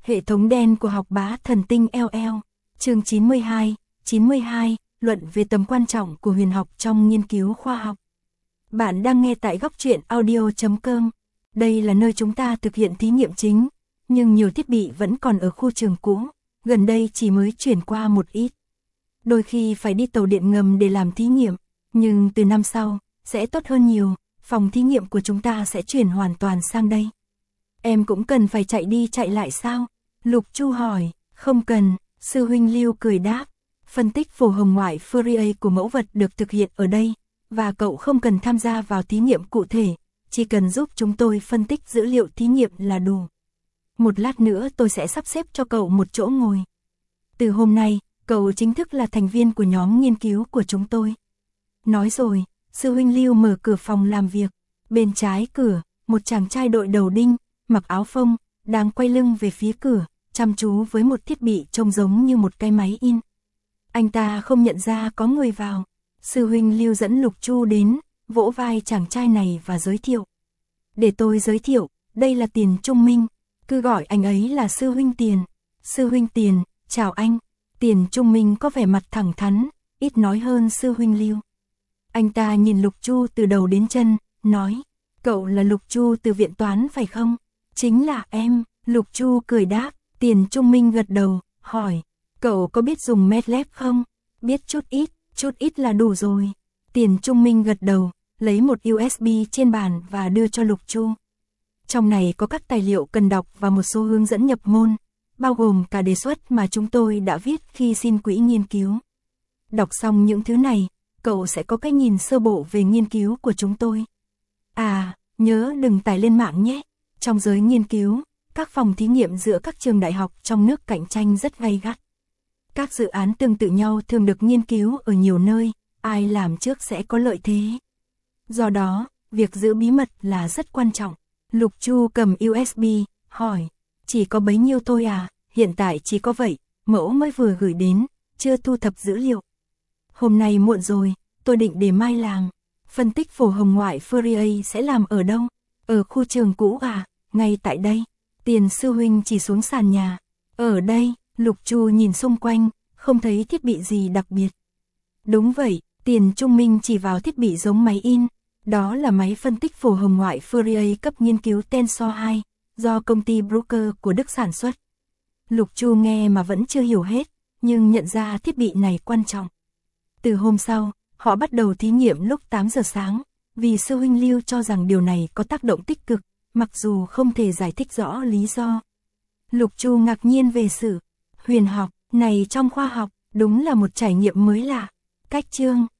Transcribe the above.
Hệ thống đen của học bá thần tinh LL. Chương 92, luận về tầm quan trọng của huyền học trong nghiên cứu khoa học. Bạn đang nghe tại góc truyện audio.com. Đây là nơi chúng ta thực hiện thí nghiệm chính, nhưng nhiều thiết bị vẫn còn ở khu trường cũ, gần đây chỉ mới chuyển qua một ít. Đôi khi phải đi tàu điện ngầm để làm thí nghiệm, nhưng từ năm sau, sẽ tốt hơn nhiều, phòng thí nghiệm của chúng ta sẽ chuyển hoàn toàn sang đây. Em cũng cần phải chạy đi chạy lại sao? Lục Chu hỏi. Không cần, sư huynh Lưu cười đáp. Phân tích phổ hồng ngoại Fourier của mẫu vật được thực hiện ở đây, và cậu không cần tham gia vào thí nghiệm cụ thể, chỉ cần giúp chúng tôi phân tích dữ liệu thí nghiệm là đủ. Một lát nữa tôi sẽ sắp xếp cho cậu một chỗ ngồi. Từ hôm nay, cậu chính thức là thành viên của nhóm nghiên cứu của chúng tôi. Nói rồi, sư huynh Lưu mở cửa phòng làm việc. Bên trái cửa, một chàng trai đội đầu đinh, mặc áo phông, đang quay lưng về phía cửa, chăm chú với một thiết bị trông giống như một cái máy in. Anh ta không nhận ra có người vào. Sư huynh Lưu dẫn Lục Chu đến, vỗ vai chàng trai này và giới thiệu. Để tôi giới thiệu, đây là Tiền Trung Minh, cứ gọi anh ấy là sư huynh Tiền. Sư huynh Tiền, chào anh. Tiền Trung Minh có vẻ mặt thẳng thắn, ít nói hơn sư huynh Lưu. Anh ta nhìn Lục Chu từ đầu đến chân, nói, cậu là Lục Chu từ viện toán phải không? Chính là em. Lục Chu cười đáp. Tiền Trung Minh gật đầu, hỏi, cậu có biết dùng MATLAB không? Biết chút ít là đủ rồi. Tiền Trung Minh gật đầu, lấy một USB trên bàn và đưa cho Lục Chu. Trong này có các tài liệu cần đọc và một số hướng dẫn nhập môn, bao gồm cả đề xuất mà chúng tôi đã viết khi xin quỹ nghiên cứu. Đọc xong những thứ này, cậu sẽ có cái nhìn sơ bộ về nghiên cứu của chúng tôi. À, nhớ đừng tải lên mạng nhé. Trong giới nghiên cứu, các phòng thí nghiệm giữa các trường đại học trong nước cạnh tranh rất gay gắt. Các dự án tương tự nhau thường được nghiên cứu ở nhiều nơi, ai làm trước sẽ có lợi thế. Do đó, việc giữ bí mật là rất quan trọng. Lục Chu cầm USB, hỏi, chỉ có bấy nhiêu thôi à? Hiện tại chỉ có vậy, mẫu mới vừa gửi đến, chưa thu thập dữ liệu. Hôm nay muộn rồi, tôi định để mai làm. Phân tích phổ hồng ngoại Fourier sẽ làm ở đâu? Ở khu trường cũ à? Ngay tại đây. Tiền sư huynh chỉ xuống sàn nhà. Ở đây, Lục Chu nhìn xung quanh, không thấy thiết bị gì đặc biệt. Đúng vậy, Tiền Trung Minh chỉ vào thiết bị giống máy in. Đó là máy phân tích phổ hồng ngoại Fourier cấp nghiên cứu Tensor 2, do công ty Bruker của Đức sản xuất. Lục Chu nghe mà vẫn chưa hiểu hết, nhưng nhận ra thiết bị này quan trọng. Từ hôm sau, họ bắt đầu thí nghiệm lúc 8 giờ sáng, vì sư huynh Lưu cho rằng điều này có tác động tích cực, mặc dù không thể giải thích rõ lý do. Lục Chu ngạc nhiên về sự huyền học này trong khoa học, đúng là một trải nghiệm mới lạ. Cách chương